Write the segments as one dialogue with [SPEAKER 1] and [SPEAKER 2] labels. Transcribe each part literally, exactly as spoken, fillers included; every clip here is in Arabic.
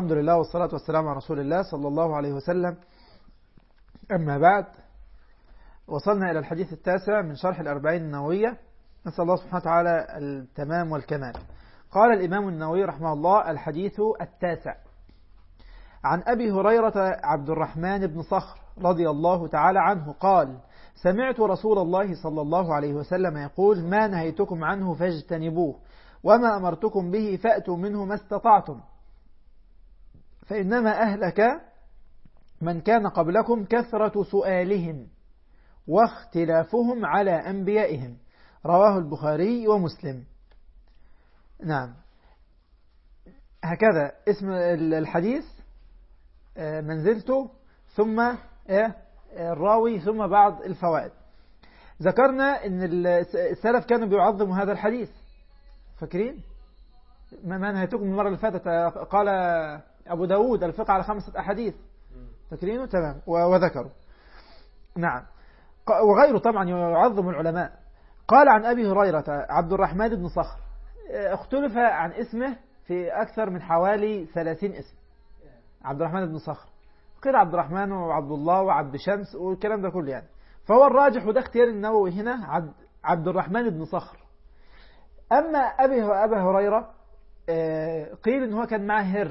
[SPEAKER 1] الحمد لله والصلاة والسلام على رسول الله صلى الله عليه وسلم. أما بعد، وصلنا إلى الحديث التاسع من شرح الأربعين النووية، نسأل الله سبحانه وتعالى التمام والكمال. قال الإمام النووي رحمه الله: الحديث التاسع عن أبي هريرة عبد الرحمن بن صخر رضي الله تعالى عنه قال: سمعت رسول الله صلى الله عليه وسلم يقول: ما نهيتكم عنه فاجتنبوه، وما أمرتكم به فأتوا منه ما استطعتم، فإنما أهلك من كان قبلكم كثرة سؤالهم واختلافهم على أنبيائهم. رواه البخاري ومسلم. نعم، هكذا اسم الحديث، منزلته ثم الراوي ثم بعض الفوائد. ذكرنا أن السلف كانوا بيعظموا هذا الحديث، فاكرين؟ ما نهيتكم المرة اللي فاتت، قال أبو داود: الفقه على خمسة أحاديث، فاكرينه؟ تمام، وذكروا. نعم، وغيره طبعا يعظم العلماء. قال عن أبي هريرة عبد الرحمن بن صخر، اختلف عن اسمه في أكثر من حوالي ثلاثين اسم. عبد الرحمن بن صخر، قيل عبد الرحمن وعبد الله وعبد شمس والكلام ده كله يعني. فهو الراجح، وده اختيار النووي هنا، عبد, عبد الرحمن بن صخر. أما أبي أبا هريرة، قيل إن هو كان معه هر،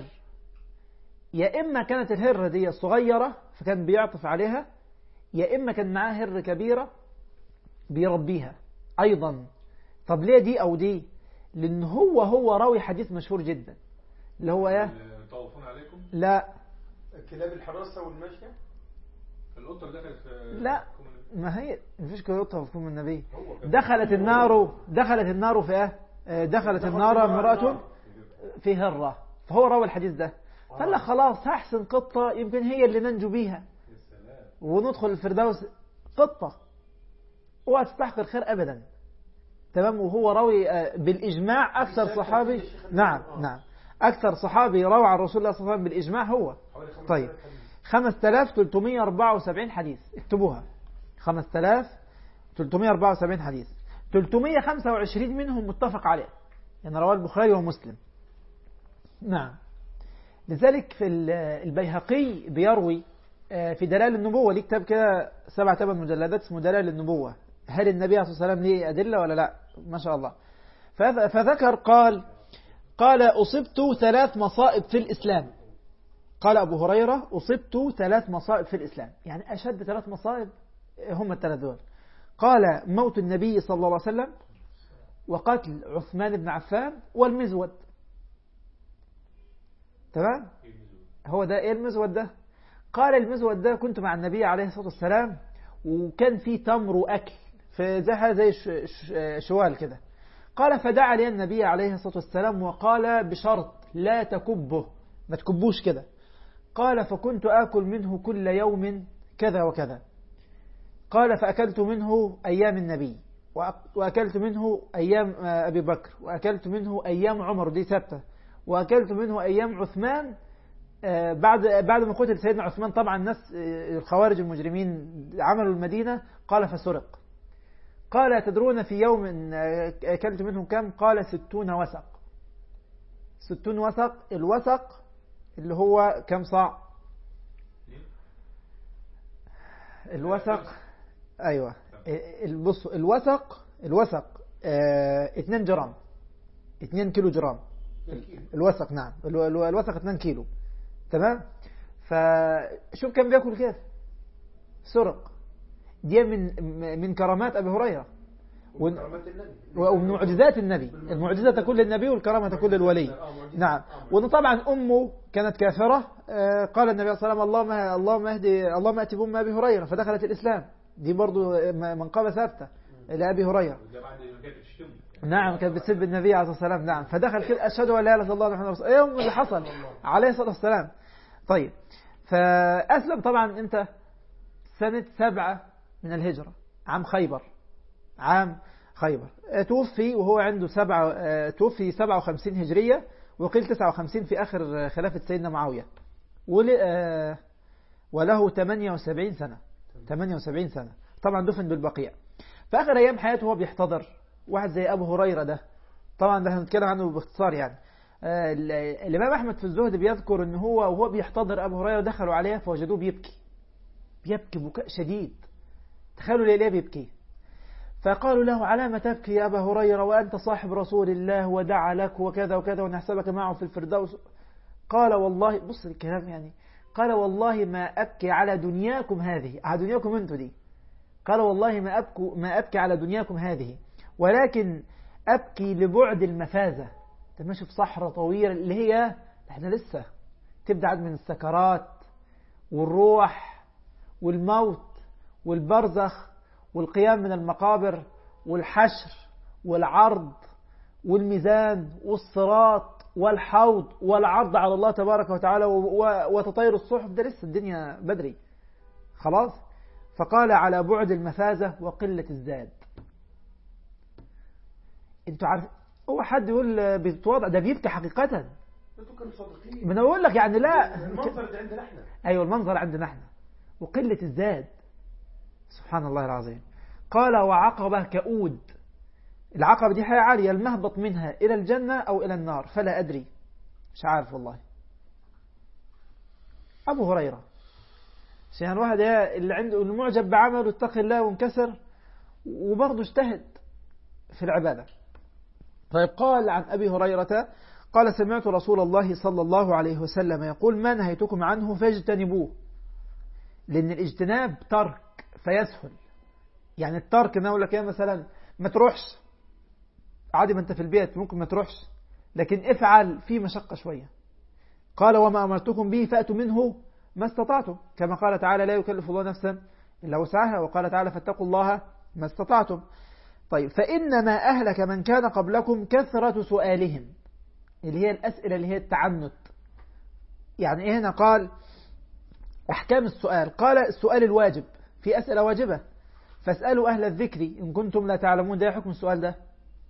[SPEAKER 1] يا إما كانت الهرة دي صغيرة فكان بيعطف عليها، يا إما كان معاه هر كبيرة بيربيها أيضا. طب ليه دي أو دي؟ لأن هو هو راوي حديث مشهور جدا اللي هو ايه؟
[SPEAKER 2] يطوفون عليكم؟
[SPEAKER 1] لا،
[SPEAKER 2] كلاب الحراسة والماشية. القطة دخلت في
[SPEAKER 1] لا، ما هي مفيش قطة في كم النبي. دخلت النار دخلت النار في ايه؟ دخلت النار امرأة في هرة، فهو راوي الحديث ده. فقال لك خلاص هحسن قطة يمكن هي اللي ننجو بيها وندخل الفردوس. قطة وهتستحق الخير أبدا، تمام. وهو راوي بالإجماع أكثر صحابي، نعم نعم أكثر صحابي روى عن رسول الله صلى الله عليه وسلم بالإجماع هو. طيب، خمسة آلاف وثلاثمائة وأربعة وسبعين حديث، اكتبوها: خمسة آلاف وثلاثمائة وأربعة وسبعين حديث، ثلاثمائة وخمسة وعشرين منهم متفق عليه، يعني رواه البخاري ومسلم. نعم، لذلك في البيهقي بيروي في دلائل النبوة، ليه كتاب كده سبع ثمان مجلدات اسمه دلائل النبوة، هل النبي عليه الصلاة والسلام ليه أدلة ولا لا؟ ما شاء الله. فذكر قال قال أصبت ثلاث مصائب في الإسلام. قال أبو هريرة: أصبت ثلاث مصائب في الإسلام، يعني أشد ثلاث مصائب هم الثلاث دول. قال: موت النبي صلى الله عليه وسلم، وقتل عثمان بن عفان، والمزود. تمام؟ هو ده إيه المزود ده؟ قال: المزود ده كنت مع النبي عليه الصلاة والسلام، وكان في تمر وأكل في زي زي شوال كده. قال: فدعا لي النبي عليه الصلاة والسلام وقال بشرط لا تكبه، ما تكبوش كده. قال: فكنت آكل منه كل يوم كذا وكذا. قال: فأكلت منه أيام النبي، وأكلت منه أيام أبي بكر، وأكلت منه أيام عمر، دي ثابتة، وأكلت منه أيام عثمان بعد بعد ما قتل سيدنا عثمان. طبعا الناس الخوارج المجرمين عملوا المدينة. قال: فسرق. قال: تدرون في يوم أكلت منهم كم؟ قال: ستون وسق. ستون وسق، الوسق اللي هو كم صاع؟ الوسق، أيوة، البص الوسق الوسق اه اتنين جرام، اتنين كيلو جرام الوسق. نعم، الوسق اتنين كيلو، تمام. فشوف كم بياكل كيف. سرق. دي من من كرامات أبي هريرة ومن معجزات النبي. المعجزة تكون للنبي والكرامة تكون للولي. نعم. وأن طبعا أمه كانت كافرة. قال النبي صلى الله عليه وسلم: اللهم اللهم اهدي اللهم اتي بأم أبي هريرة، فدخلت الإسلام. دي برضو منقبة ثابتة لأبي هريرة. نعم، كانت بتسب النبي عليه الصلاة والسلام. نعم، فدخل كده: أشهد أن لا إله إلا الله محمد رسول الله. ايه اللي حصل عليه الصلاة والسلام؟ طيب، فأسلم طبعا أنت سنة سبعة من الهجرة، عام خيبر، عام خيبر. توفي وهو عنده سبعة، توفي سبعة وخمسين هجرية، وقيل تسعة وخمسين في آخر خلافة سيدنا معاوية، وله ثمانية وسبعين سنة. ثمانية وسبعين سنة طبعا، دفن بالبقيع. في آخر أيام حياته هو بيحتضر واحد زي أبو هريرة ده. طبعا ده هنتكلم عنه باختصار يعني. الإمام أحمد في الزهد بيذكر أنه هو وهو بيحتضر أبو هريرة دخلوا عليه فوجدوه بيبكي بيبكي بكاء شديد. تخيلوا ليه بيبكي. فقالوا له على ما تبكي يا أبا هريرة وأنت صاحب رسول الله ودعا لك وكذا وكذا ونحسبك معه في الفردوس. قال والله بص الكلام يعني قال والله ما أبكي على دنياكم هذه على دنياكم أنتوا دي. قال والله ما أبكي, ما أبكي على دنياكم هذه ولكن أبكي لبعد المفازة. تمشي في صحراء طويلة اللي هي احنا لسه تبدأ من السكرات والروح والموت والبرزخ والقيام من المقابر والحشر والعرض والميزان والصراط والحوض والعرض على الله تبارك وتعالى وتطير الصحف. ده لسه الدنيا بدري خلاص. فقال على بعد المفازة وقلة الزاد. انتوا عارف هو حد يقول بيتواضع ده بيبكي حقيقة.
[SPEAKER 2] انتوا كانوا صادقين.
[SPEAKER 1] من اقول لك يعني لا
[SPEAKER 2] المنظر ده عندنا احنا.
[SPEAKER 1] ايوه المنظر عندنا احنا وقلة الزاد. سبحان الله العظيم. قال وعقبة كؤود. العقبة دي حاجة عالية المهبط منها إلى الجنة أو إلى النار فلا أدري مش عارف والله. أبو هريرة عشان الواحد اللي عنده المعجب بعمله اتقي الله وانكسر وبرضه اجتهد في العبادة. طيب قال عن أبي هريرة قال سمعت رسول الله صلى الله عليه وسلم يقول ما نهيتكم عنه فاجتنبوه. لأن الاجتناب ترك فيسهل. يعني الترك انه لك يا مثلا ما تروحش عادي ما انت في البيت ممكن ما تروحش لكن افعل في مشقة شوية. قال وما أمرتكم به فأتوا منه ما استطعتم كما قال تعالى لا يكلف الله نفسا إلا وسعها وقال تعالى فاتقوا الله ما استطعتم. طيب فإنما أهلك من كان قبلكم كثرة سؤالهم اللي هي الأسئلة اللي هي التعنت. يعني إيه هنا قال أحكام السؤال. قال السؤال الواجب في أسئلة واجبة فاسألوا أهل الذكر إن كنتم لا تعلمون. ده حكم السؤال ده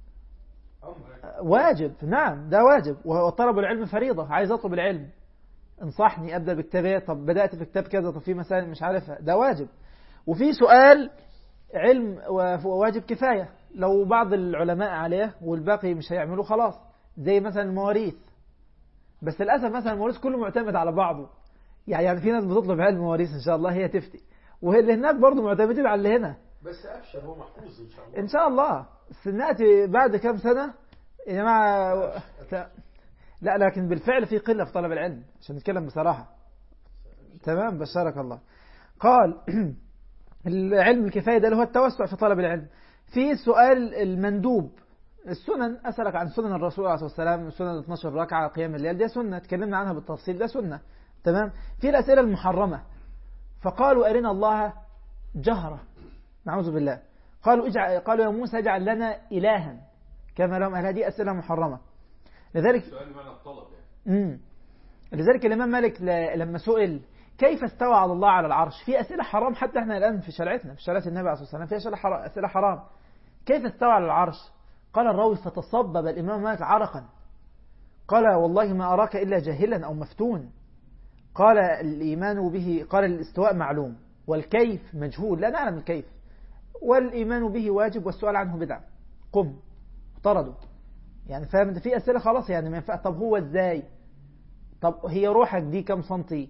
[SPEAKER 1] واجب. نعم ده واجب وطلب العلم فريضة. عايز أطلب العلم انصحني أبدأ بكتاب ايه طب بدأت في كتاب كذا طب في مسائل مش عارفها ده واجب. وفي سؤال علم واجب كفاية لو بعض العلماء عليه والباقي مش هيعملوا خلاص زي مثلا المواريث. بس للأسف مثلا المواريث كله معتمد على بعضه. يعني في ناس بتطلب علم مواريث إن شاء الله هي تفتي واللي هناك برضه معتمدين على اللي هنا.
[SPEAKER 2] بس أبشر هو محفوظ إن شاء الله
[SPEAKER 1] إن شاء الله. نأتي بعد كم سنة يا جماعة لا لكن بالفعل في قلة في طلب العلم عشان نتكلم بصراحة. تمام بشارك الله. قال العلم الكفاية ده اللي هو التوسع في طلب العلم. في سؤال المندوب السنن أسألك عن سنن الرسول عليه الصلاة والسلام سنن اثناشر ركعة قيام الليل ده سنة تكلمنا عنها بالتفصيل ده سنة. تمام. في الأسئلة المحرمة فقالوا أرنا الله جهرة نعوذ بالله. قالوا اجعل قالوا يا موسى اجعل لنا إلها كما لهم أهل. هذه أسئلة محرمة. لذلك
[SPEAKER 2] سؤال معنى الطلب
[SPEAKER 1] يعني. امم لذلك الإمام مالك لما سئل كيف استوى على الله على العرش في أسئلة حرام حتى احنا الآن في شريعتنا في شريعة النبي عليه الصلاة والسلام في أسئلة حرام, أسئلة حرام. كيف استوى على العرش؟ قال الراوي فتصبب الإمام مالك عرقا. قال والله ما أراك إلا جاهلا أو مفتون. قال الإيمان به قال الاستواء معلوم والكيف مجهول لا نعلم الكيف والإيمان به واجب والسؤال عنه بدعة. قم طردوا. يعني فاهم انت في أسئلة خلاص يعني ما ينفع. طب هو ازاي؟ طب هي روحك دي كم سنتي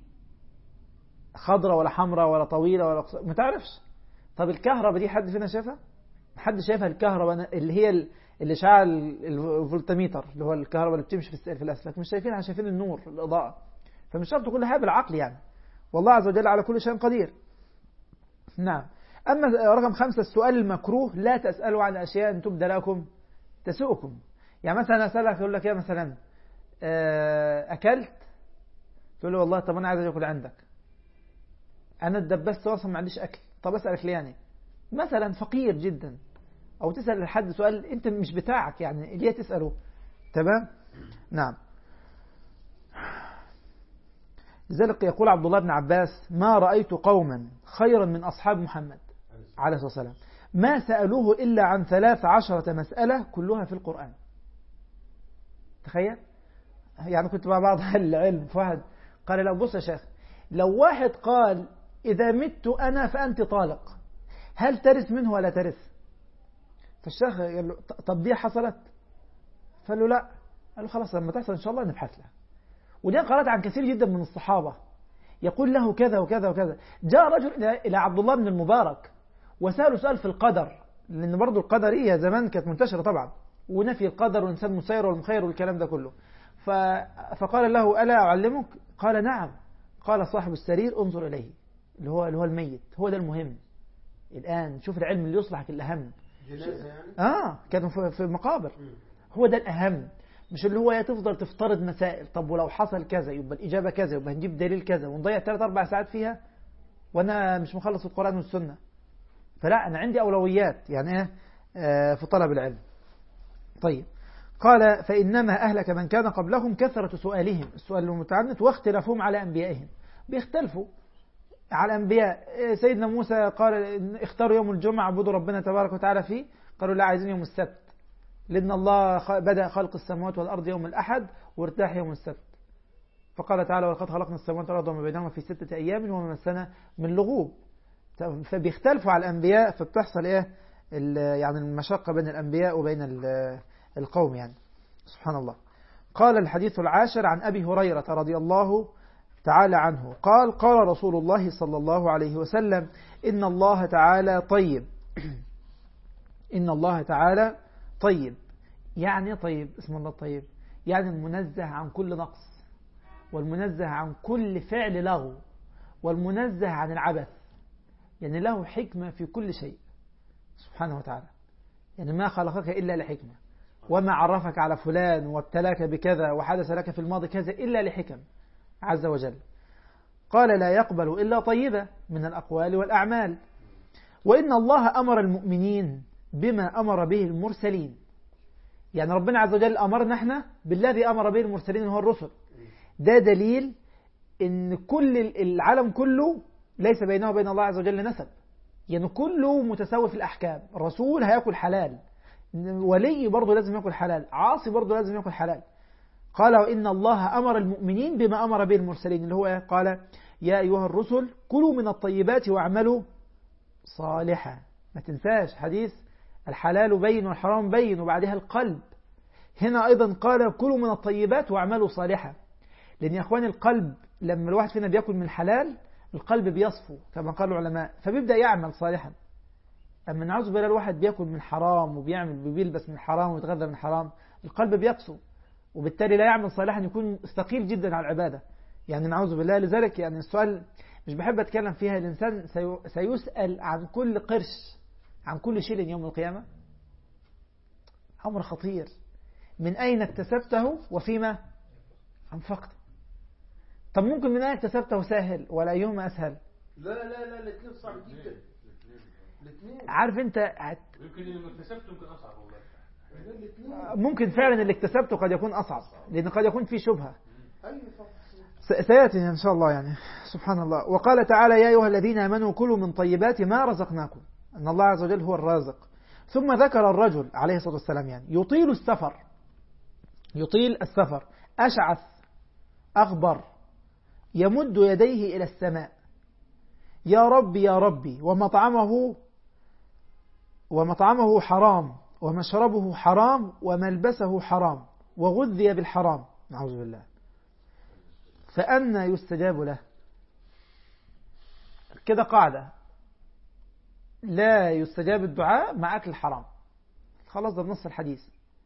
[SPEAKER 1] خضرة ولا حمرة ولا طويلة ولا قصيرة ما تعرفش. طب الكهرباء دي حد فينا شافها؟ حد شافها الكهرباء اللي هي اللي شعل الفولتميتر اللي هو الكهرباء اللي بتمشي في في الأسلاك مش شايفينها شايفين النور الإضاءة. فمش شرط كل حاجة بالعقل يعني والله عز وجل على كل شيء قدير. نعم. أما رقم خمسة السؤال المكروه لا تسألوا عن أشياء تبدى لكم تسؤكم. يعني مثلا أسألك يقول لك يا مثلا أكلت تقول له والله طب أنا عايز أكل عندك أنا اتدبست أصلا ما عنديش أكل طب أسألك ليه يعني مثلا فقير جدا أو تسأل لحد سؤال أنت مش بتاعك يعني ليه تسأله. تمام. نعم. لذلك يقول عبد الله بن عباس ما رأيت قوما خيرا من أصحاب محمد عليه الصلاة والسلام ما سألوه إلا عن ثلاث عشرة مسألة كلها في القرآن. تخيل. يعني كنت مع بعض أهل العلم فواحد قال لو بص يا شيخ لو واحد قال إذا مت أنا فأنت طالق هل ترث منه ولا ترث؟ فالشيخ قال له طب دي حصلت؟ فقال له لا قال له خلاص لما تحصل إن شاء الله نبحث لها. ودي قرأت عن كثير جدا من الصحابة يقول له كذا وكذا وكذا. جاء رجل إلى عبد الله بن المبارك وسأله سؤال في القدر، لأن برضو القدرية زمان كانت منتشرة طبعا، ونفي القدر والإنسان مسير والمخير والكلام ده كله. فقال له ألا أعلمك؟ قال نعم. قال صاحب السرير انظر إليه، اللي هو اللي هو الميت، هو ده المهم الآن. شوف العلم اللي يصلحك الأهم.
[SPEAKER 2] جنازة يعني؟
[SPEAKER 1] آه كانوا في مقابر. هو ده الأهم، مش اللي هو تفضل تفترض مسائل. طب ولو حصل كذا يبقى الإجابة كذا، يبقى هنجيب دليل كذا، ونضيع ثلاث أربع ساعات فيها وأنا مش مخلص القرآن والسنة. فلا، أنا عندي أولويات يعني إيه آه في طلب العلم. طيب، قال فإنما أهلك من كان قبلهم كثرة سؤالهم، السؤال المتعنت، واختلافهم على أنبيائهم، بيختلفوا على الأنبياء. سيدنا موسى قال اختاروا يوم الجمعة اعبدوا ربنا تبارك وتعالى فيه، قالوا لا عايزين يوم السبت، لأن الله بدأ خلق السماوات والأرض يوم الأحد وارتاح يوم السبت. فقال تعالى ولقد خلقنا السماوات والأرض وما بينهما في ستة أيام وما مسنا من لغوب. فبيختلفوا على الأنبياء، فبتحصل إيه يعني المشقة بين الأنبياء وبين القوم يعني، سبحان الله. قال الحديث العاشر عن أبي هريرة رضي الله تعالى عنه قال قال رسول الله صلى الله عليه وسلم إن الله تعالى طيب. إن الله تعالى طيب يعني طيب، اسم الله طيب يعني المنزه عن كل نقص، والمنزه عن كل فعل لغو، والمنزه عن العبث، يعني له حكمة في كل شيء سبحانه وتعالى. يعني ما خلقك إلا لحكمة، وما عرفك على فلان وابتلاك بكذا وحدث لك في الماضي كذا إلا لحكم عز وجل. قال لا يقبل إلا طيبة من الأقوال والأعمال. وإن الله أمر المؤمنين بما أمر به المرسلين، يعني ربنا عز وجل أمرنا احنا بالذي أمر به المرسلين هو الرسل. ده دليل إن كل العالم كله ليس بينه وبين الله عز وجل نسب، يعني كله متساوي في الأحكام. الرسول هيأكل حلال، ولي برضه لازم يأكل حلال، عاصي برضه لازم يأكل حلال. قال وإن الله أمر المؤمنين بما أمر به المرسلين، اللي هو قال يا أيها الرسل كلوا من الطيبات واعملوا صالحا. ما تنساش حديث الحلال بين والحرام بين، وبعدها القلب. هنا أيضا قال كلوا من الطيبات واعملوا صالحا، لأن يا أخوان القلب لما الواحد فينا بيأكل من الحلال القلب بيصفو كما قال العلماء، فبيبدأ يعمل صالحا. أما نعوذ بالله الواحد بيأكل من حرام وبيعمل بيلبس من حرام ويتغذى من حرام، القلب بيقسو، وبالتالي لا يعمل صالحا، يكون ثقيل جدا على العبادة. يعني نعوذ بالله. لذلك يعني السؤال مش بحب أتكلم فيها، الإنسان سيسأل عن كل قرش، عن كل شيء يوم القيامة. أمر خطير. من أين اكتسبته وفيما أنفقته؟ طب ممكن من أين اكتسبته سهل، ولا أيهما أسهل؟
[SPEAKER 2] لا لا لا الاثنين صعب جدا. الاثنين
[SPEAKER 1] عارف أنت هت...
[SPEAKER 2] يمكن اللي اكتسبته يمكن أصعب والله.
[SPEAKER 1] ممكن فعلا اللي اكتسبته قد يكون أصعب، لأن قد يكون فيه شبهة. سيأتي إن شاء الله يعني، سبحان الله. وقال تعالى يا أيها الذين آمنوا كلوا من طيبات ما رزقناكم، أن الله عز وجل هو الرازق. ثم ذكر الرجل عليه الصلاة والسلام يعني يطيل السفر، يطيل السفر أشعث أغبر يمد يديه إلى السماء يا ربي يا ربي، ومطعمه ومطعمه حرام ومشربه حرام وملبسه حرام وغذي بالحرام، نعوذ بالله، فأنى يستجاب له. كده قاعدة، لا يستجاب الدعاء مع أكل الحرام، خلاص ده بنص الحديث.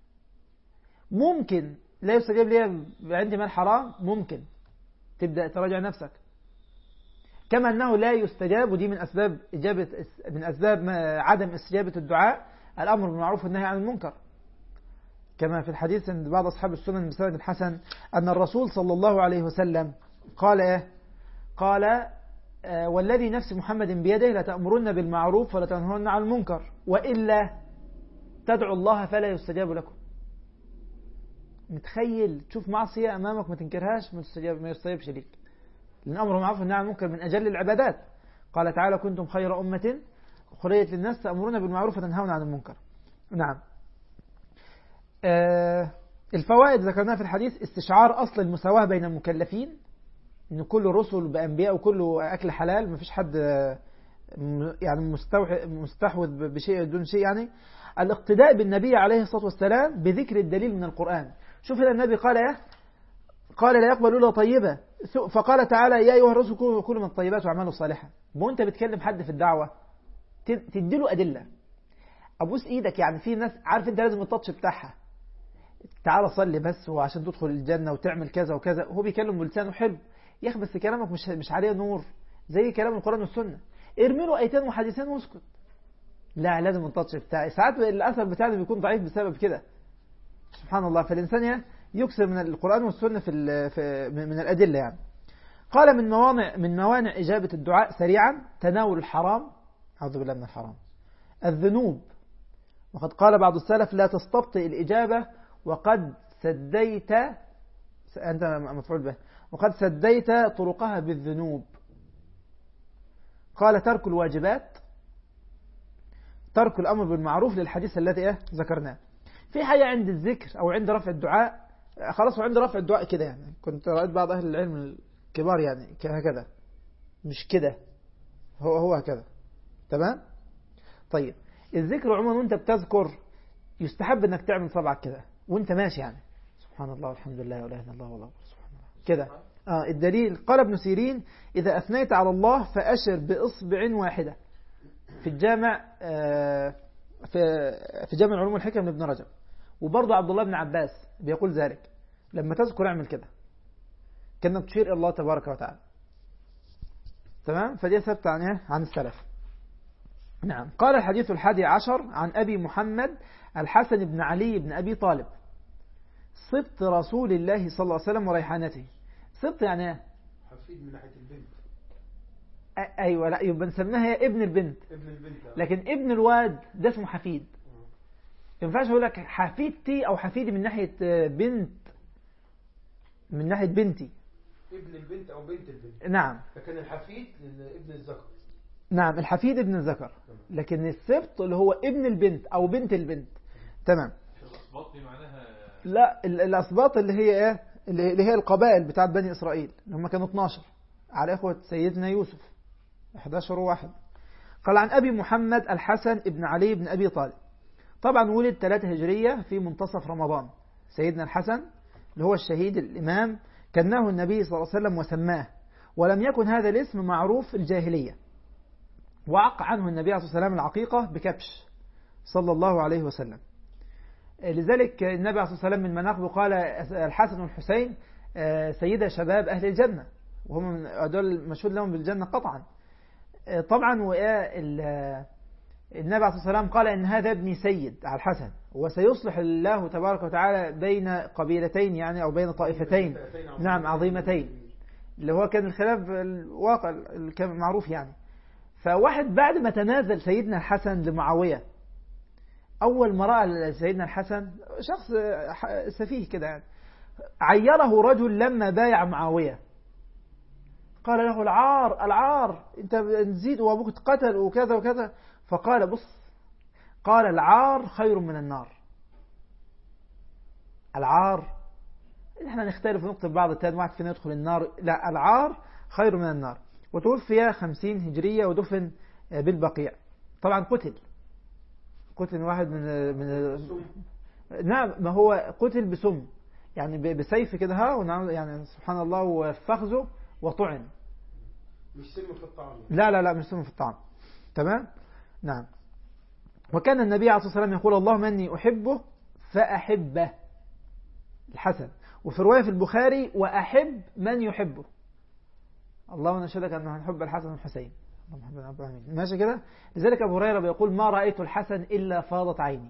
[SPEAKER 1] ممكن لا يستجاب لي عندي مال حرام، ممكن تبدأ تراجع نفسك. كما أنه لا يستجاب، ودي من أسباب إجابة من أسباب عدم استجابة الدعاء الأمر بالمعروف والنهي عن المنكر، كما في الحديث عند بعض أصحاب السنن بسند حسن أن الرسول صلى الله عليه وسلم قال إيه؟ قال والذي نفس محمد بيده لتأمرن بالمعروف ولا تنهون عن المنكر وإلا تدعو الله فلا يستجاب لكم. متخيل تشوف معصية أمامك ما تنكرهاش ما يستجاب ما يستجابش ليك، لأن أمر بالمعروف والنهي عن المنكر من أجل العبادات. قال تعالى كنتم خير أمة أخرجت للناس تأمرون بالمعروف وتنهون عن المنكر. نعم. آه الفوائد ذكرناها في الحديث: استشعار أصل المساواة بين المكلفين، إن كل رسل بأنبياء وكله أكل حلال، ما فيش حد يعني مستحوذ بشيء دون شيء. يعني الاقتداء بالنبي عليه الصلاة والسلام بذكر الدليل من القرآن. شوف هنا النبي قال ايه، قال لا يقبل إلا طيبة، فقال تعالى يا أيها الرسل كلوا من الطيبات واعملوا صالحا. وانت بتكلم حد في الدعوة تديله أدلة، أبوس إيدك، يعني في ناس عارف انت لازم التاتش بتاعها، تعالى صلي بس وعشان تدخل الجنة وتعمل كذا وكذا، وهو بيكلم بلسانه حلو يا أخي، بس كلامك مش مش عليه نور زي كلام القرآن والسنة، ارمي له ايتين وحديثين واسكت. لا لازم التاتش بتاعي. ساعات الأثر بتاعنا بيكون ضعيف بسبب كده، سبحان الله. فالإنسان يكثر من القرآن والسنة في, في من الأدلة يعني. قال من موانع من موانع إجابة الدعاء سريعا تناول الحرام، أعوذ بالله من الحرام، الذنوب، وقد قال بعض السلف لا تستبطئ الإجابة وقد سديت أنت مفعول به وقد سديت طرقها بالذنوب. قال ترك الواجبات، ترك الأمر بالمعروف للحديث الذي إيه ذكرناه. في حاجة عند الذكر أو عند رفع الدعاء خلاص، وعند رفع الدعاء كده يعني، كنت رأيت بعض أهل العلم الكبار يعني هكذا، مش كده، هو هو هكذا، تمام. طيب الذكر عموما وانت بتذكر يستحب انك تعمل صبعك كده وانت ماشي يعني، سبحان الله والحمد لله ولا اله الا الله والله سبحان الله كده. اه الدليل قال ابن سيرين إذا أثنيت على الله فأشر بإصبع واحدة، في الجامع آه في في جامع العلوم والحكم لابن رجب. وبرضه عبد الله بن عباس بيقول ذلك، لما تذكر اعمل كده كأنك تشير إلى الله تبارك وتعالى، تمام. فدي ثبت عن عن السلف. نعم. قال الحديث الحادي عشر عن أبي محمد الحسن بن علي بن أبي طالب سبط رسول الله صلى الله عليه وسلم وريحانته. سبط يعني ايه؟
[SPEAKER 2] حفيد من ناحية البنت.
[SPEAKER 1] أيوة، لا يبقى نسميها ابن البنت،
[SPEAKER 2] ابن البنت.
[SPEAKER 1] لكن ابن الواد ده اسمه حفيد. ما ينفعش اقول لك حفيدتي او حفيدي من ناحيه بنت، من ناحيه بنتي،
[SPEAKER 2] ابن البنت او بنت البنت.
[SPEAKER 1] نعم.
[SPEAKER 2] لكن الحفيد ابن الذكر.
[SPEAKER 1] نعم الحفيد ابن الذكر، لكن السبط اللي هو ابن البنت او بنت البنت، تمام.
[SPEAKER 3] الاسباط دي معناها
[SPEAKER 1] لا الاسباط اللي هي ايه، اللي هي القبائل بتاعت بني اسرائيل اللي هم كانوا اثناشر على اخوه سيدنا يوسف، احد عشر واحد. قال عن ابي محمد الحسن ابن علي بن ابي طالب، طبعا ولد ثلاثة هجرية في منتصف رمضان. سيدنا الحسن اللي هو الشهيد الإمام كناه النبي صلى الله عليه وسلم وسماه، ولم يكن هذا الاسم معروف في الجاهلية، وعق عنه النبي عليه الصلاة والسلام العقيقة بكبش صلى الله عليه وسلم. لذلك النبي عليه الصلاة والسلام من مناقبه قال الحسن والحسين سيدا شباب أهل الجنة، وهم دول مشهود لهم بالجنة قطعا. طبعا وإيه النبي عليه الصلاة والسلام قال إن هذا ابني سيد على الحسن، وسيصلح الله تبارك وتعالى بين قبيلتين يعني أو بين طائفتين نعم عظيمتين، اللي هو كان الخلاف الواقع اللي كان معروف يعني. فواحد بعد ما تنازل سيدنا الحسن لمعاوية، أول ما رأى سيدنا الحسن شخص سفيه كده يعني، عيره رجل لما بايع معاوية، قال له العار العار أنت نزيد وأبوك اتقتل وكذا وكذا. فقال بص، قال العار خير من النار. العار احنا نختلف ونقتل بعض التاني، واحد فينا يدخل النار، لا العار خير من النار. وتوفي خمسين هجرية ودفن بالبقيع. طبعا قتل قتل واحد من من نعم ما هو قتل بسم يعني بسيف كده ها يعني سبحان الله، وفخذه وطعن.
[SPEAKER 2] مش سم في الطعام.
[SPEAKER 1] لا لا لا مش سم في الطعام، تمام. نعم. وكان النبي عليه الصلاة والسلام يقول اللهم اني احبه فاحبه، الحسن. وفي رواية في البخاري واحب من يحبه، اللهم نشهدك انه نحب الحسن والحسين، ماشي كده. لذلك ابو هريرة بيقول ما رأيت الحسن الا فاضت عيني.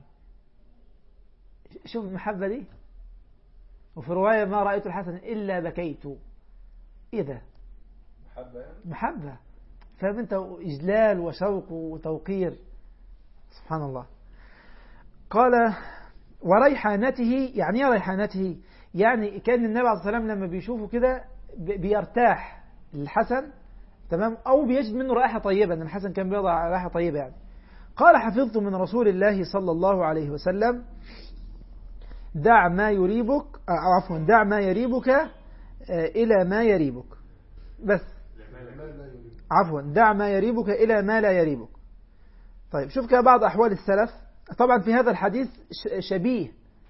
[SPEAKER 1] شوف المحبة دي. وفي رواية ما رأيت الحسن الا بكيت. ايه ده؟
[SPEAKER 2] محبة يعني؟
[SPEAKER 1] محبة، فاهم انت، اجلال وشوق وتوقير، سبحان الله. قال وريحانته، يعني ايه ريحانته؟ يعني كان النبي عليه الصلاة والسلام لما بيشوفه كده بيرتاح الحسن، تمام، او بيجد منه رائحة طيبة، ان الحسن كان بيضع رائحة طيبة يعني. قال حفظت من رسول الله صلى الله عليه وسلم دع ما يريبك، أو عفوا دع ما يريبك إلى ما يريبك، بس عفوا دع ما يريبك إلى ما لا يريبك. طيب شوف كده بعض أحوال السلف. طبعا في هذا الحديث شبيه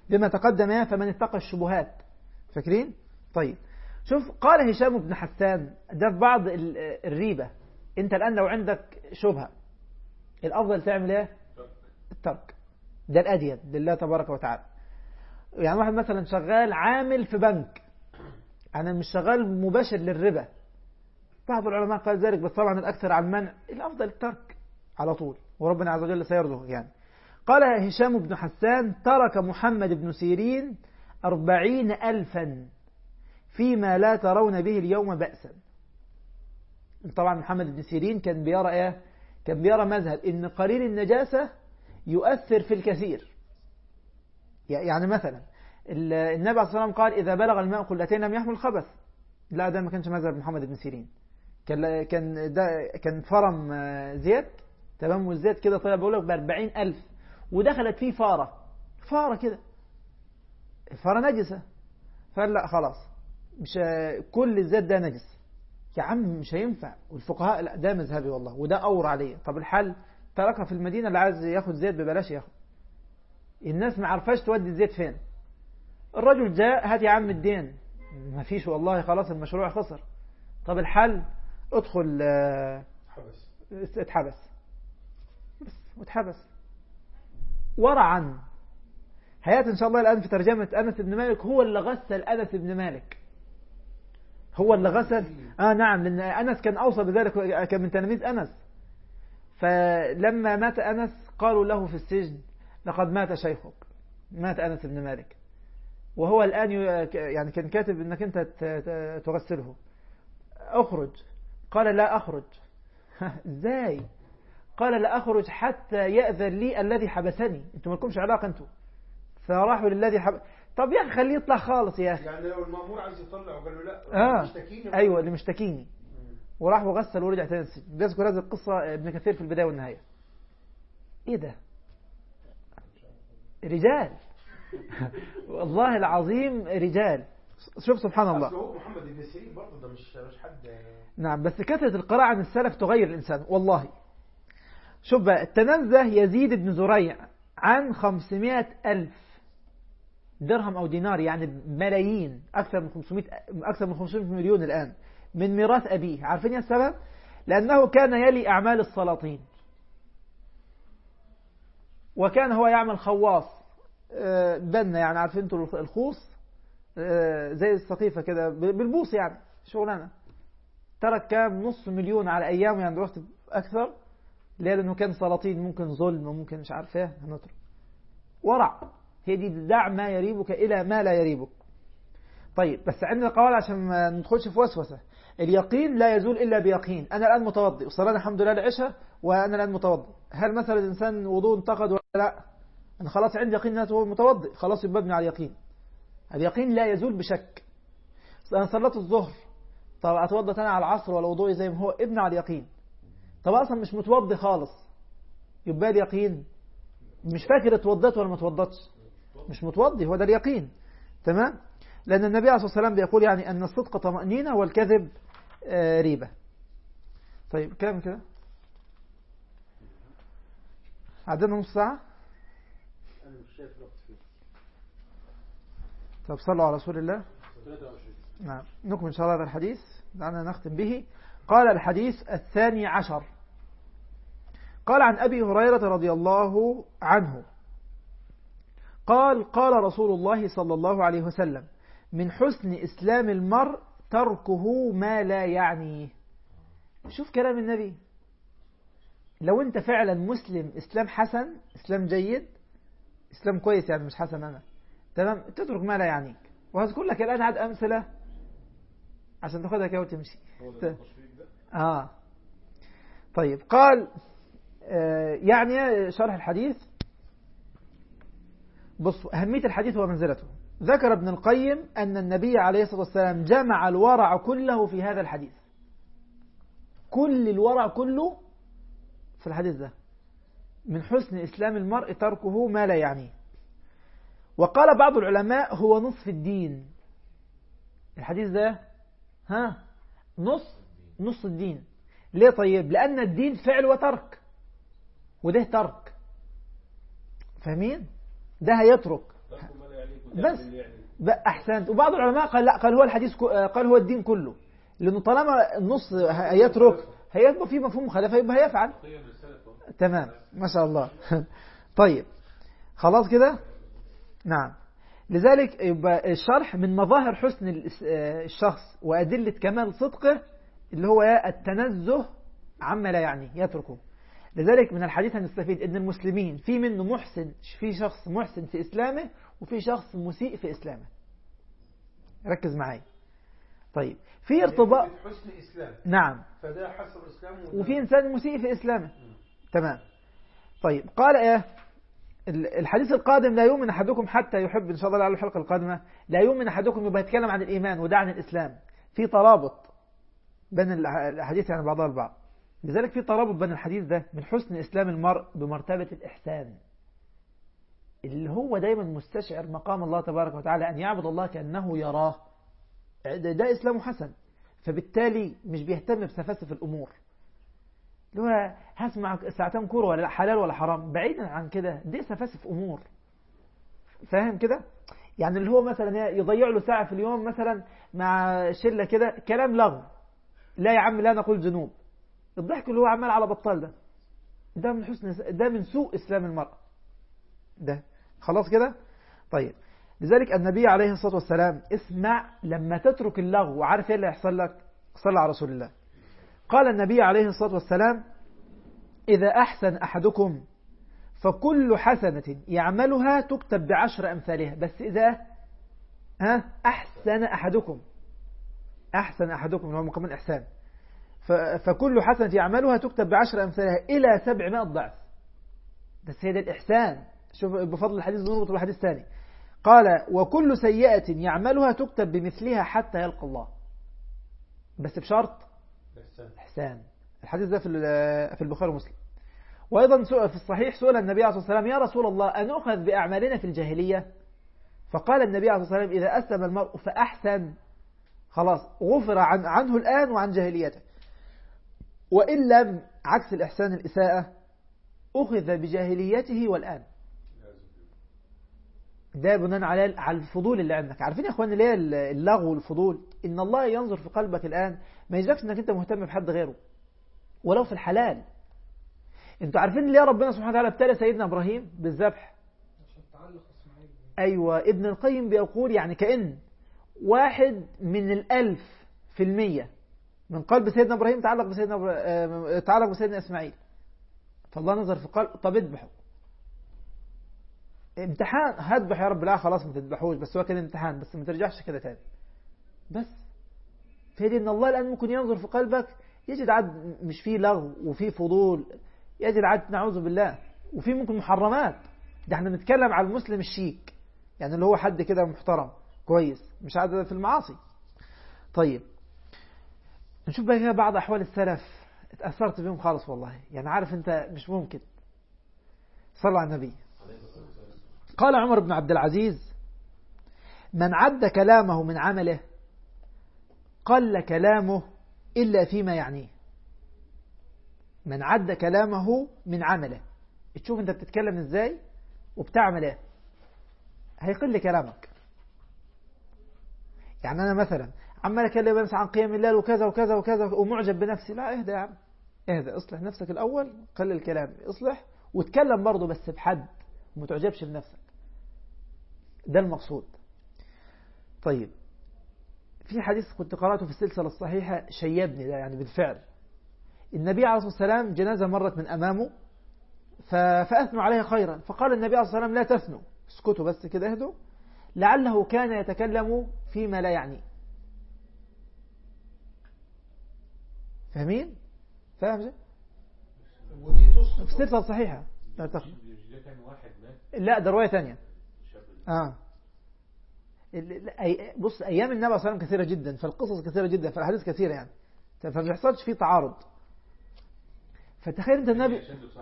[SPEAKER 1] بما تقدم فمن اتقى الشبهات. فاكرين؟ طيب شوف، قال هشام بن حسان ده في بعض الريبة، انت الآن لو عندك شبهة الأفضل تعمل ايه؟ الترك، ده الأدين لله تبارك وتعالى. يعني واحد مثلا شغال عامل في بنك، أنا مش شغال مباشر للربا، بعض العلماء قال ذلك، بس طبعا الأكثر على المنع، الأفضل الترك على طول، وربنا عز وجل سيرزقه يعني. قال هشام بن حسان ترك محمد بن سيرين أربعين ألفا فيما لا ترون به اليوم بأسا. طبعا محمد بن سيرين كان بيرى ايه؟ كان بيرى مذهب ان قليل النجاسة يؤثر في الكثير. يعني مثلا النبي عليه الصلاة والسلام قال إذا بلغ الماء قلتين لم يحمل خبث. لا، ده ما كانش مذهب محمد بن سيرين. كان كان ده كان فرم زيت، تمام، والزيت كده طلع بقول لك ب أربعين ألف، ودخلت فيه فارة فارة كده، فارة نجسة، فقال لا خلاص مش كل الزيت ده نجس يا عم، مش هينفع. والفقهاء لا، ده مذهبي والله وده أور عليه. طب الحل تركها في المدينة، اللي عايز ياخد زيت ببلاش ياخد، الناس ما عرفاش تودي الزيت فين. الرجل جاء هات يا عم الدين، ما فيش والله، خلاص المشروع خسر. طب الحل ادخل
[SPEAKER 2] حبس،
[SPEAKER 1] اتحبس بس، واتحبس ورعا. هيات ان شاء الله الآن في ترجمة أنس بن مالك، هو اللي غسل أنس بن مالك، هو اللي غسل. آه نعم، لأن أنس كان أوصى بذلك، كان من تلاميذ أنس. فلما مات أنس قالوا له في السجن لقد مات شيخك، مات أنس بن مالك، وهو الآن يعني كان كاتب أنك أنت تغسله، أخرج. قال لا أخرج. إزاي؟ قال لا أخرج حتى يأذن لي الذي حبسني، أنتم ما لكمش علاقة أنتم. فراحوا للذي حبس. طب يا أخي خليه يطلع خالص يا أخي،
[SPEAKER 2] يعني لو المأمور عايز يطلع وقال له لا
[SPEAKER 1] آه.
[SPEAKER 2] مشتكيني،
[SPEAKER 1] أيوة اللي مشتكيني، وراح وغسل ورجع تاني السجن. بيذكر هذه القصة ابن كثير في البداية والنهاية. إيه ده؟ رجال والله العظيم رجال. شوف سبحان الله.
[SPEAKER 2] هو محمد بن سيرين برضه ده مش مش حد.
[SPEAKER 1] نعم، بس كثرة القراءة عن السلف تغير الإنسان والله. شوف بقى، تنزه يزيد بن زريع عن خمسمائة ألف درهم أو دينار، يعني ملايين، أكثر من خمسمائة أكثر من خمسمائة مليون الآن، من ميراث أبيه. عارفين يا السبب؟ لأنه كان يلي أعمال السلاطين، وكان هو يعمل خواص بنا، يعني عارفين انتوا الخوص زي السقيفة كده بالبوص، يعني شغلانة. ترك كام؟ نص مليون على أيام، يعني دلوقتي أكثر، لأنه كان سلاطين، ممكن ظلم وممكن مش عارف ايه، هنترك ورع. هي دي، دع ما يريبك إلى ما لا يريبك. طيب بس عندنا قواعد عشان ما ندخلش في وسوسة. اليقين لا يزول إلا بيقين. أنا الآن متوضئ وصلنا الحمد لله العشاء وأنا الآن متوضئ، هل مثلا الإنسان وضوء انتقد ولا لا؟ أنا خلاص عندي يقين أنه هو متوضئ، خلاص يبقى ابني على اليقين. اليقين لا يزول بشك. أنا صليت الظهر، طب أتوضى تاني على العصر ولا وضوئي زي ما هو؟ ابني على اليقين. طب أصلا مش متوضئ خالص، يبقى اليقين مش فاكر اتوضت ولا ما اتوضتش، مش متوضي، هو ده اليقين. تمام؟ لأن النبي عليه الصلاة والسلام بيقول يعني أن الصدق طمأنينة والكذب آه ريبة. طيب كم كده؟ عدنا نص ساعة؟
[SPEAKER 2] أنا مش شايف الوقت فيه.
[SPEAKER 1] طب صلوا على رسول الله.
[SPEAKER 2] ثلاثة وعشرين.
[SPEAKER 1] نعم، نكمل إن شاء الله هذا الحديث، دعنا نختم به. قال الحديث الثاني عشر، قال عن أبي هريرة رضي الله عنه قال قال رسول الله صلى الله عليه وسلم من حسن إسلام المرء تركه ما لا يعنيه. شوف كلام النبي، لو أنت فعلا مسلم إسلام حسن، إسلام جيد، إسلام كويس يعني مش حسن أنا، تمام، تترك ما لا يعنيك. وهذكر لك الآن عاد أمثلة عشان تاخدها كده وتمشي. آه طيب، قال آه يعني شرح الحديث. بصوا أهمية الحديث ومنزلته. ذكر ابن القيم أن النبي عليه الصلاة والسلام جمع الورع كله في هذا الحديث، كل الورع كله في الحديث ده. من حسن إسلام المرء تركه ما لا يعنيه. وقال بعض العلماء هو نصف الدين. الحديث ده ها نص نص الدين. ليه؟ طيب لأن الدين فعل وترك، وده ترك، فاهمين؟ ده هيترك بس بقى أحسنت. وبعض العلماء قال لا، قال هو الحديث قال هو الدين كله، لأنه طالما النص هيترك هيبقى فيه مفهوم مخالفة يبقى هيفعل. تمام ما شاء الله. طيب خلاص كده. نعم. لذلك يبقى الشرح من مظاهر حسن الشخص وأدلة كمال صدقه اللي هو التنزه عما لا يعني يتركه. لذلك من الحديث هنستفيد ان المسلمين في منه محسن، في شخص محسن في إسلامه وفي شخص مسيء في إسلامه. ركز معي. طيب في ارتباط
[SPEAKER 2] حسن إسلام.
[SPEAKER 1] نعم.
[SPEAKER 2] فده حسب إسلامه.
[SPEAKER 1] وفي إنسان مسيء في إسلامه. تمام. طيب قال ايه الحديث القادم؟ لا يؤمن أحدكم حتى يحب، إن شاء الله على الحلقة القادمة لا يؤمن أحدكم، يبقى يتكلم عن الإيمان وده عن الإسلام. في ترابط بين الحديث يعني بعضها البعض. لذلك في ترابط بين الحديث ده من حسن إسلام المرء بمرتبة الإحسان، اللي هو دايما مستشعر مقام الله تبارك وتعالى أن يعبد الله كأنه يراه. ده, ده إسلامه حسن، فبالتالي مش بيهتم بسفاسف الأمور، اللي هو هسمع ساعتين كورة ولا حلال ولا حرام، بعيدا عن كده دي سفاسف أمور. فاهم كده؟ يعني اللي هو مثلا يضيع له ساعة في اليوم مثلا مع شلة كده كلام لغو، لا يا عم لا نقول ذنوب، الضحك اللي هو عمال على بطال ده ده من حسن ده من سوء إسلام المرأة ده. خلاص كده. طيب لذلك النبي عليه الصلاة والسلام اسمع لما تترك اللغو وعارف ايه اللي يحصل لك. صلى على رسول الله. قال النبي عليه الصلاة والسلام إذا أحسن أحدكم فكل حسنة يعملها تكتب بعشر أمثالها. بس إذا ها أحسن أحدكم، أحسن أحدكم هو مقام الإحسان، فكل حسنة يعملها تكتب بعشر أمثالها إلى سبعمائة ضعف. بس هذا الإحسان. شوف بفضل الحديث نربط بالحديث الثاني. قال وكل سيئة يعملها تكتب بمثلها حتى يلقى الله، بس بشرط إحسان. الحديث ده في البخاري ومسلم. وأيضا في الصحيح سئل النبي عليه الصلاة والسلام يا رسول الله أن نؤخذ بأعمالنا في الجاهلية؟ فقال النبي عليه الصلاة والسلام إذا أسلم المرء فأحسن خلاص غفر عن عنه الآن وعن جاهليته، وإن لم عكس الإحسان الإساءة أخذ بجاهليته والآن. ده بناء على على الفضول اللي عندك. عارفين يا اخوان ليه اللغو والفضول؟ ان الله ينظر في قلبك الآن ما يجيكش انك انت مهتم بحد غيره ولو في الحلال. انتوا عارفين ليه ربنا سبحانه وتعالى ابتلى سيدنا ابراهيم بالذبح؟ ايوه ابن القيم بيقول يعني كأن واحد من الالف في المية من قلب سيدنا ابراهيم تعلق بسيدنا بر... تعلق بسيدنا اسماعيل، فالله نظر في قلب. طب اذبحوا، امتحان، هذبح يا رب، لا خلاص ما تذبحوش، بس هو كان امتحان، بس ما ترجعش كده تاني. بس فهذه ان الله الان ممكن ينظر في قلبك يجد عاد مش فيه لغو وفيه فضول، يجد عاد نعوذ بالله وفيه ممكن محرمات. ده احنا بنتكلم على المسلم الشيك، يعني اللي هو حد كده محترم كويس مش عاد في المعاصي. طيب نشوف بقى بعض احوال السلف اتأثرت بهم خالص والله، يعني عارف انت مش ممكن. صلى على النبي. قال عمر بن عبد العزيز من عد كلامه من عمله قل كلامه إلا فيما يعنيه. من عد كلامه من عمله، تشوف انت بتتكلم ازاي وبتعمل ايه، هيقل كلامك. يعني انا مثلا عمال اكلم بس عن قيام الليل وكذا وكذا وكذا ومعجب بنفسي، لا اهدى يا عم اهدى، اصلح نفسك الاول، قلل الكلام، اصلح واتكلم برضه بس بحد، وما تعجبش بنفسك. ده المقصود. طيب في حديث كنت قرأته في السلسلة الصحيحة شيبني ده، يعني بالفعل النبي عليه الصلاة والسلام جنازة مرت من أمامه فأثنوا عليها خيرا، فقال النبي عليه الصلاة والسلام لا تثنوا، اسكتوا بس كده اهدوا، لعله كان يتكلم فيما لا يعني. فاهمين؟ فاهم شيء؟ في السلسلة الصحيحة لا تخلو. لا ده رواية ثانية. آه بص أيام النبي صلى الله عليه وسلم كثيرة جدا، فالقصص كثيرة جدا، فالحديث كثيرة يعني، فما بيحصلش فيه تعارض. فتخيل انت النبي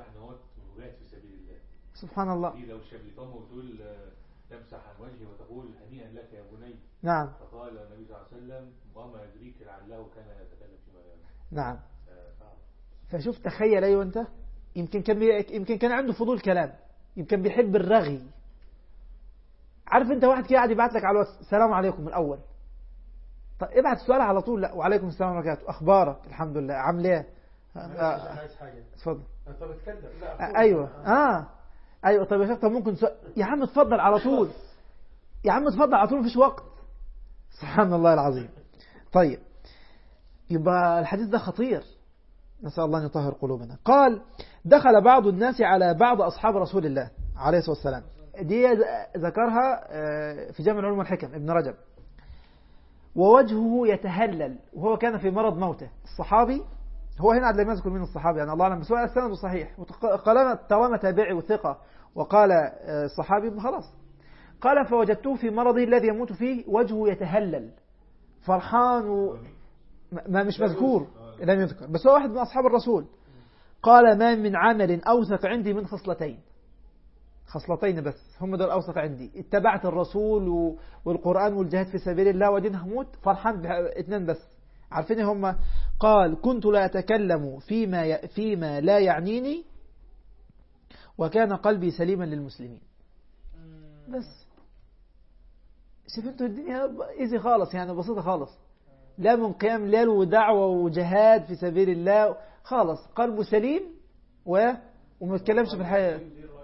[SPEAKER 1] سبحان الله
[SPEAKER 3] لو شبيطانه وتقول تمسح عن وجهه وتقول هنيئا لك يا بني.
[SPEAKER 1] نعم.
[SPEAKER 3] فقال النبي صلى الله عليه وسلم وما يدريك لعله كان يتكلم فيما لا يعني.
[SPEAKER 1] نعم. فشوف تخيل ايوه انت يمكن كان بي... يمكن كان عنده فضول كلام، يمكن بيحب الرغي، عارف انت واحد كده قاعد يبعت لك على الواتس السلام عليكم الأول، طب ابعت السؤال على طول. لا وعليكم السلام ورحمة الله وبركاته، أخبارك؟ الحمد لله، عامل ايه؟
[SPEAKER 2] عايز حاجة
[SPEAKER 1] اتفضل.
[SPEAKER 2] طب اتكلم. لا
[SPEAKER 1] آه ايوه اه ايوه طب يا شيخ طب ممكن سؤال؟ يا عم اتفضل على طول، يا عم اتفضل على طول، مفيش وقت. سبحان الله العظيم. طيب يبقى الحديث ده خطير، نسأل الله أن يطهر قلوبنا. قال دخل بعض الناس على بعض أصحاب رسول الله عليه الصلاة والسلام، دي ذكرها في جامع العلوم والحكم ابن رجب. ووجهه يتهلل وهو كان في مرض موته. الصحابي هو هنا عدل ما يذكر من الصحابي يعني الله أعلم، بس هو السند صحيح، وقال طالما تابعي وثقة وقال الصحابي خلاص. قال فوجدته في مرضه الذي يموت فيه وجهه يتهلل فرحان و... ما مش مذكور لم يذكر، بس هو واحد من أصحاب الرسول. قال ما من عمل أوثق عندي من خصلتين، خصلتين بس هم دول أوثق عندي، اتبعت الرسول والقرآن والجهاد في سبيل الله ودين هموت فرحان باثنين بس. عارفين هم؟ قال كنت لا أتكلم فيما ي... فيما لا يعنيني وكان قلبي سليما للمسلمين. بس شفتوا الدنيا ايزي خالص يعني بسيطة خالص، لا من قيام ليل ودعوة وجهاد في سبيل الله خالص، قلبه سليم و... وما يتكلمش في الحياة.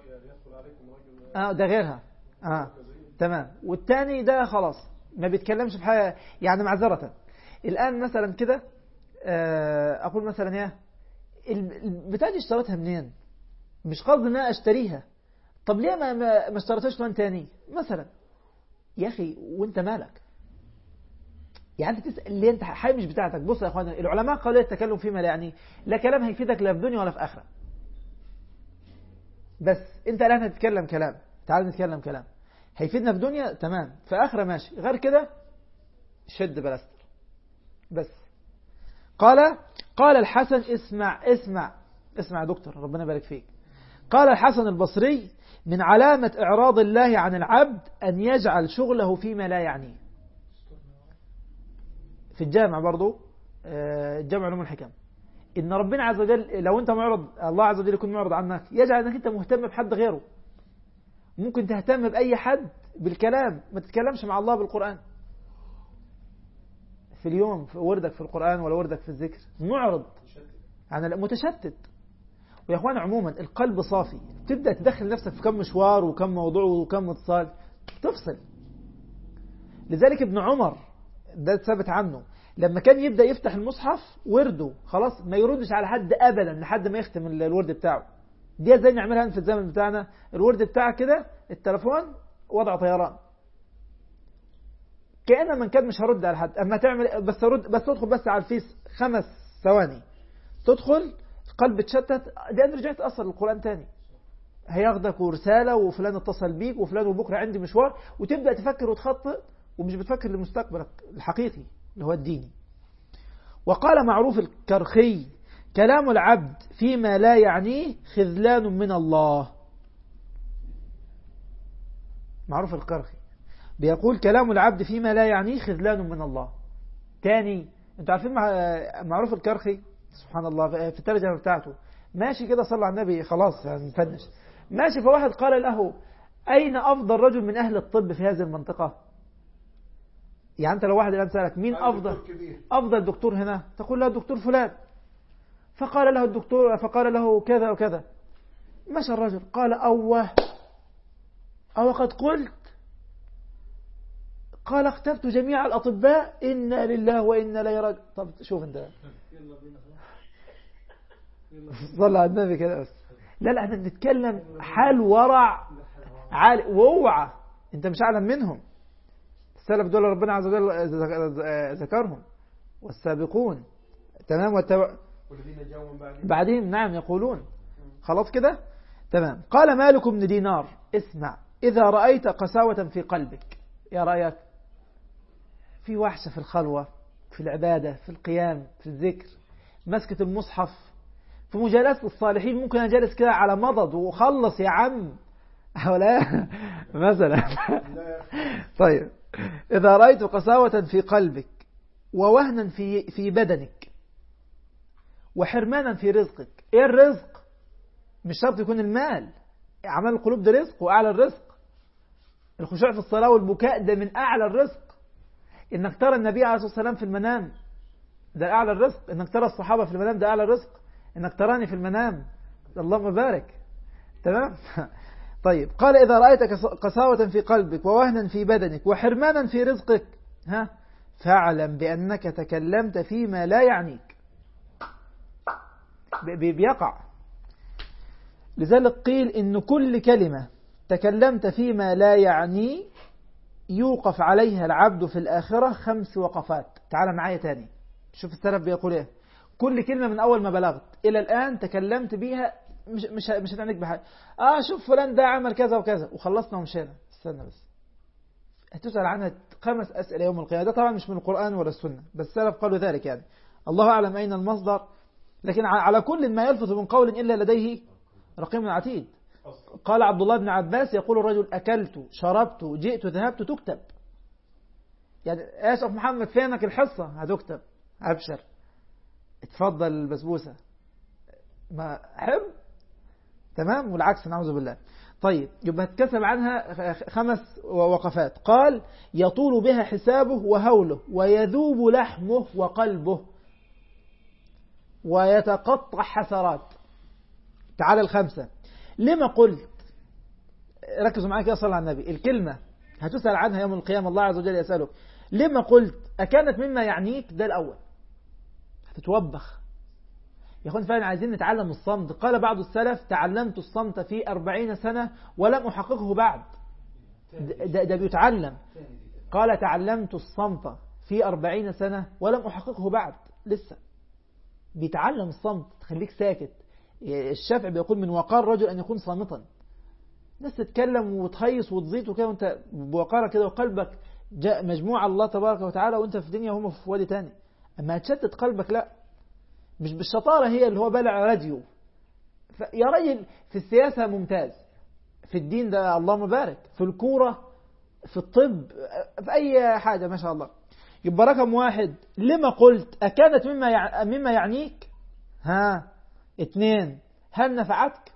[SPEAKER 1] اه ده غيرها اه تمام. والتاني ده خلاص ما بيتكلمش في حاجة يعني معذرة. الآن مثلا كده آه أقول مثلا يا البتاعة دي اشتريتها منين؟ مش قصدي ان انا اشتريها، طب ليه ما ما اشتريتهاش من تاني مثلا؟ يا أخي وانت مالك يعني انت تسأل ليه؟ انت حاجة مش بتاعتك. بص يا اخوانا العلماء قالوا التكلم فيما لا يعني لا كلام هيفيدك لا في دنيا ولا في آخرة، بس انت الآن هتتكلم كلام، تعال نتكلم كلام هيفيدنا في دنيا تمام، في آخرة ماشي، غير كده شد بلاستر بس. قال قال الحسن اسمع اسمع اسمع يا دكتور ربنا يبارك فيك. قال الحسن البصري من علامة إعراض الله عن العبد أن يجعل شغله فيما لا يعنيه. في الجامع برضو الجامع علوم الحكم إن ربنا عز وجل لو أنت معرض الله عز وجل يكون معرض عنك يجعل أنك أنت مهتم بحد غيره. ممكن تهتم بأي حد بالكلام، ما تتكلمش مع الله بالقرآن في اليوم، في وردك في القرآن ولا وردك في الذكر، معرض عن متشتت. ويا أخوان عموما القلب صافي، تبدأ تدخل نفسك في كم مشوار وكم موضوع وكم اتصال تفصل. لذلك ابن عمر ده ثابت عنه لما كان يبدأ يفتح المصحف ورده خلاص ما يردش على حد أبدا لحد ما يختم الورد بتاعه. دي ازاي نعملها في الزمن بتاعنا؟ الورد بتاعك كده التلفون وضع طيران كأنه من كان مش هرد على حد، اما تعمل بس رد بس تدخل بس على الفيس خمس ثواني تدخل القلب تشتت، دي أنا رجعت أصل القرآن تاني هياخدك ورسالة وفلان اتصل بيك وفلان وبكرة عندي مشوار، وتبدأ تفكر وتخطط ومش بتفكر لمستقبلك الحقيقي اللي هو الديني. وقال معروف الكرخي كلام العبد فيما لا يعنيه خذلان من الله. معروف الكرخي بيقول كلام العبد فيما لا يعنيه خذلان من الله. تاني انتوا عارفين معروف الكرخي سبحان الله في الترجمة بتاعته ماشي كده صلى على النبي خلاص نفنش ماشي، فواحد قال له أين أفضل رجل من أهل الطب في هذه المنطقة؟ يعني أنت لو واحد الآن سألك مين أفضل أفضل دكتور هنا تقول له الدكتور فلان، فقال له الدكتور فقال له كذا وكذا، مشى الرجل قال أوه أو قد قلت، قال اخترت جميع الأطباء إنا لله وإنا إليه راجعون. طب شوف انت صلى على النبي كده بس. لا لا احنا بنتكلم حال ورع عالي، واوعى انت مش اعلم منهم. السلف دول ربنا عز وجل ذكرهم والسابقون تمام والتبع
[SPEAKER 2] والذين جاءوا من بعدهم
[SPEAKER 1] بعدهم نعم يقولون خلاص كده تمام. قال مالك بن دينار اسمع إذا رأيت قساوة في قلبك، يا رأيك في وحشة في الخلوة في العبادة في القيام في الذكر مسكة المصحف في مجالسة الصالحين، ممكن أجلس كده على مضض وخلص يا عم ولا مثلا طيب إذا رأيت قساوة في قلبك ووهنا في في بدنك وحرمانا في رزقك. إيه الرزق؟ مش شرط يكون المال، أعمال القلوب ده رزق وأعلى الرزق. الخشوع في الصلاة والبكاء ده من أعلى الرزق. إنك ترى النبي عليه الصلاة والسلام في المنام ده أعلى الرزق. إنك ترى الصحابة في المنام ده أعلى الرزق. إنك تراني في المنام اللهم بارك. تمام. طيب قال إذا رأيت قساوة في قلبك ووهنا في بدنك وحرمانا في رزقك ها فاعلم بأنك تكلمت فيما لا يعنيك. بيقع. لذلك قيل إن كل كلمة تكلمت فيما لا يعني يوقف عليها العبد في الآخرة خمس وقفات. تعال معايا تاني شوف السلف بيقول ايه. كل كلمة من أول ما بلغت إلى الآن تكلمت بيها مش مش مش هتعنيك بحاجة. آه شوف فلان ده عمل كذا وكذا وخلصنا ومشينا. استنى بس هتسأل عنها خمس أسئلة يوم القيامة. ده طبعا مش من القرآن ولا السنة بس السلف قالوا ذلك يعني الله أعلم أين المصدر. لكن على كل ما يلفظ من قول إلا لديه رقيب عتيد. قال عبد الله بن عباس يقول الرجل أكلت شربت جئت ذهبت تكتب. يعني آسف محمد فينك الحصة هتكتب. أبشر اتفضل البسبوسة ما حب. تمام والعكس نعوذ بالله. طيب يبقى هتكسب عنها خمس وقفات. قال يطول بها حسابه وهوله ويذوب لحمه وقلبه ويتقطع حسرات. تعال الخمسة. لما قلت ركزوا معاك يا صلى على النبي. الكلمة هتسأل عنها يوم القيامة الله عز وجل يسألك لما قلت أكانت مما يعنيك. ده الأول هتتوبخ يا أخوان. فعلا عايزين نتعلم الصمت. قال بعض السلف تعلمت الصمت في أربعين سنة ولم أحققه بعد. ده, ده بيتعلم. قال تعلمت الصمت في أربعين سنة ولم أحققه بعد. لسه بيتعلم الصمت. تخليك ساكت. الشافعي بيقول من وقار رجل أن يكون صامتا. ناس تتكلم وتخيص وتزيط وكده وانت بوقارة كده وقلبك جاء مجموعة الله تبارك وتعالى وانت في دنيا وهم في وادي تاني. أما هتشتت قلبك لا مش بالشطارة هي اللي هو بلع راديو. يا رجل في السياسة ممتاز في الدين ده اللهم بارك في الكورة في الطب في أي حاجة ما شاء الله. يبقى رقم واحد لما قلت أكانت مما يع... مما يعنيك. ها اثنين هل نفعتك.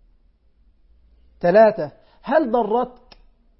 [SPEAKER 1] ثلاثة هل ضرتك.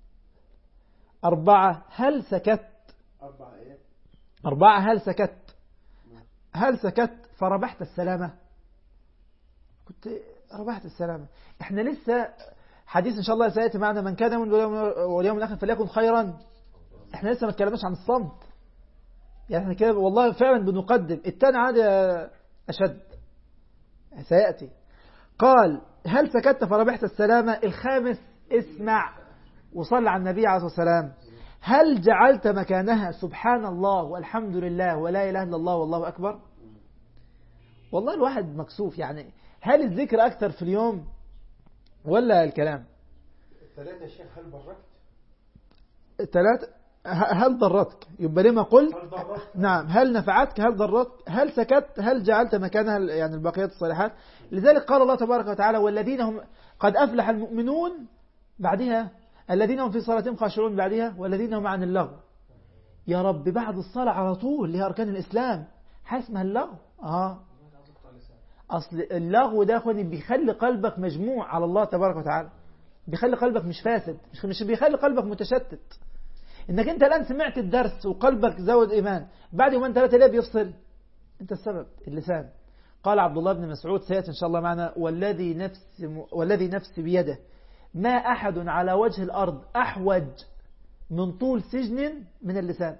[SPEAKER 1] أربعة هل سكت.
[SPEAKER 2] أربعة إيه؟
[SPEAKER 1] أربعة هل سكت. هل سكت فربحت السلامة. كنت ربحت السلامة. احنا لسه حديث ان شاء الله سيأتي معنا من كان من واليوم الآخر فليكن خيرا. احنا لسه ما اتكلمناش عن الصمت. يعني احنا كده والله فعلا بنقدم. التاني عادي أشد سيأتي. قال هل سكت فربحت السلامة. الخامس اسمع وصل على النبي عليه الصلاة والسلام. هل جعلت مكانها سبحان الله والحمد لله ولا إله إلا الله والله أكبر. والله الواحد مكسوف. يعني هل الذكر أكثر في اليوم ولا الكلام.
[SPEAKER 2] الثلاثة يا شيخ هل بركت.
[SPEAKER 1] الثلاثة هل ضرتك. يبقى لما قلت
[SPEAKER 2] هل ضرتك.
[SPEAKER 1] نعم هل نفعتك هل ضرتك هل سكت هل جعلت مكانها يعني البقيات الصالحات. لذلك قال الله تبارك وتعالى والذين هم قد أفلح المؤمنون بعدها الذين هم في صلاتهم خاشعون بعدها والذين هم عن اللغو. يا رب بعد الصلاة على طول لها أركان الإسلام حاسمها اللغو. آه أصل اللغو ده أخواني بيخلي قلبك مجموع على الله تبارك وتعالى. بيخلي قلبك مش فاسد مش بيخلي قلبك متشتت. إنك أنت الآن سمعت الدرس وقلبك زود إيمان بعد يومين ثلاثة ليه بيفصل. أنت السبب اللسان. قال عبد الله بن مسعود سيأتي إن شاء الله معنا والذي نفس والذي نفس بيده ما أحد على وجه الأرض أحوج من طول سجن من اللسان.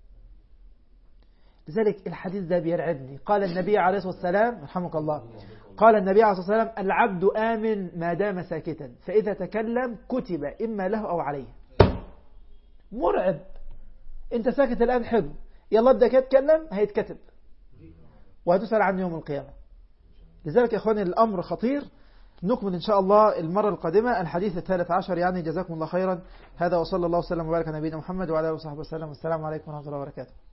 [SPEAKER 1] لذلك الحديث ده بيرعبني. قال النبي عليه الصلاة والسلام رحمك الله قال النبي عليه الصلاة والسلام العبد آمن ما دام ساكتا فإذا تكلم كتب إما له أو عليه. مرعب. أنت ساكت الآن حلو يلا بدك تتكلم هيتكتب وهتسأل عنه يوم القيامة. لذلك يا أخواني الأمر خطير. نكمل إن شاء الله المرة القادمة الحديث الثالث عشر. يعني جزاكم الله خيرا. هذا وصلى الله وسلم وبارك على نبينا محمد وعلى آله وصحبه وسلم. والسلام عليكم ورحمة الله وبركاته.